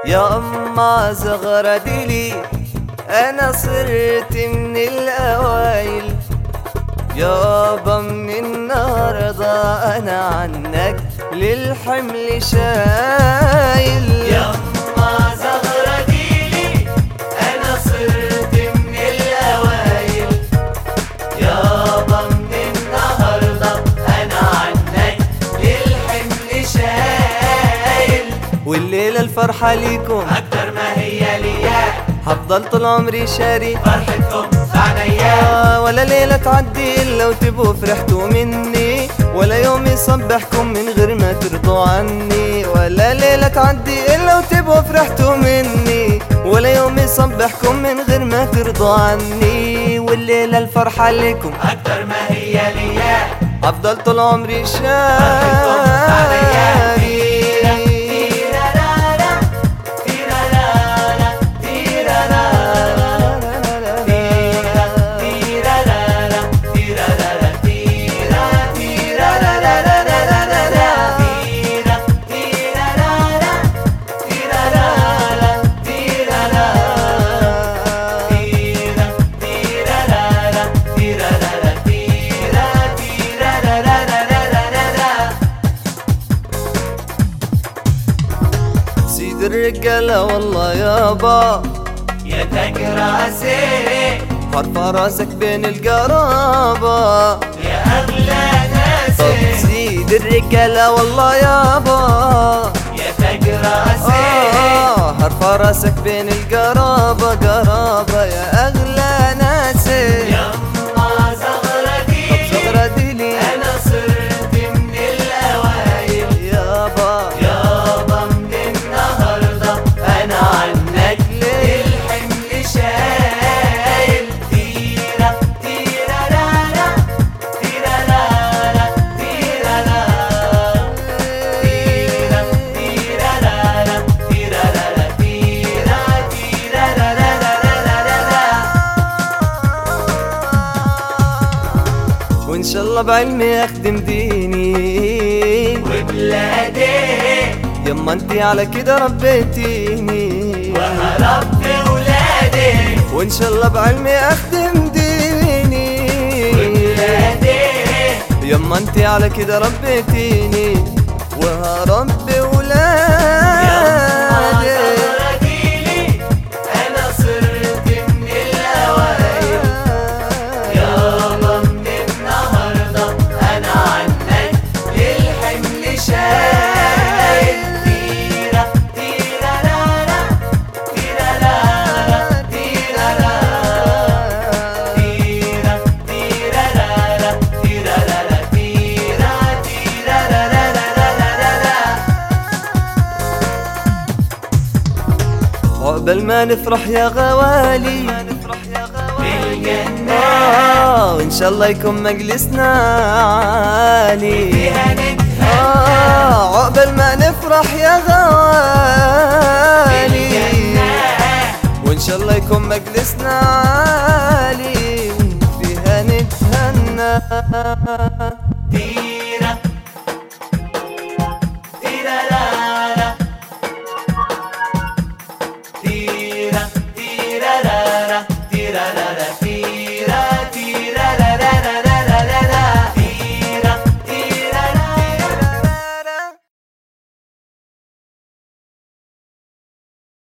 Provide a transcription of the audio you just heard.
يا أما زغرة دلي أنا صرت من الأوائل يابا، من النهاردة أنا عنك للحمل شايل. يا أما زغرة دلي أنا صرت من الأوائل يابا، من النهاردة أنا عنك للحمل شايل. والليلة الفرحة ليكم أكتر ما هي ليا، هفضل طول عمري شاري فرحتكم في عينيا. ولا ليلة تعدي إلا وتبقوا فرحتوا مني، ولا يوم يصبحكم من غير ما ترضوا عني. ولا ليلة تعدي إلا وتبقوا فرحتوا مني، ولا يوم يصبحكم من غير ما ترضوا عني. والليلة الفرحة لكم أكتر ما هي ليا، هفضل طول عمري فرحتكم في عينيا. شاري. سيد الرجالة والله يابا يا تاج راسي، هرفع راسك بين القرابة يا أغلى طب ناسي. سيد الرجالة والله يابا يا تاج راسي، هرفع راسك بين القرابة قرابة يا أغلى ناسي. يا أما زغرة دلي زغرة دلي أنا صرت من الأوائل يابا يابا، من النهاردة أنا عنك للحمل شايل. تيرا تيرا لالا تيرا لالا تيرا لالا تيرا تيرا لالا تيرا لالا تيرا تيرا لالا لالا. وإن شاء الله بعلمي أخدم ديني وبلادي يما انتي على كده ربيتيني، وهرب ولادي وإن شاء الله بعلمي أخدم ديني وبلادي. يما انتي على كده ربيتيني وهربي يا أما ولادي. زغرة دلي أنا صرت من الأوائل يابا، من النهاردة أنا عنك للحمل شايل. تيرا تيرا لالا تيرا لالا تيرا لالا تيرا تيرا لالا تيرا لالا تيرا تيرا لالا لالا. عقبال ما نفرح يا غوالي بالجنة وإن شاء الله يكون مجلسنا عالي. فيها نتهنى عقبال ما نفرح يا غوالي بالجنة وإن شاء الله يكون مجلسنا عالي فيها نتهنى.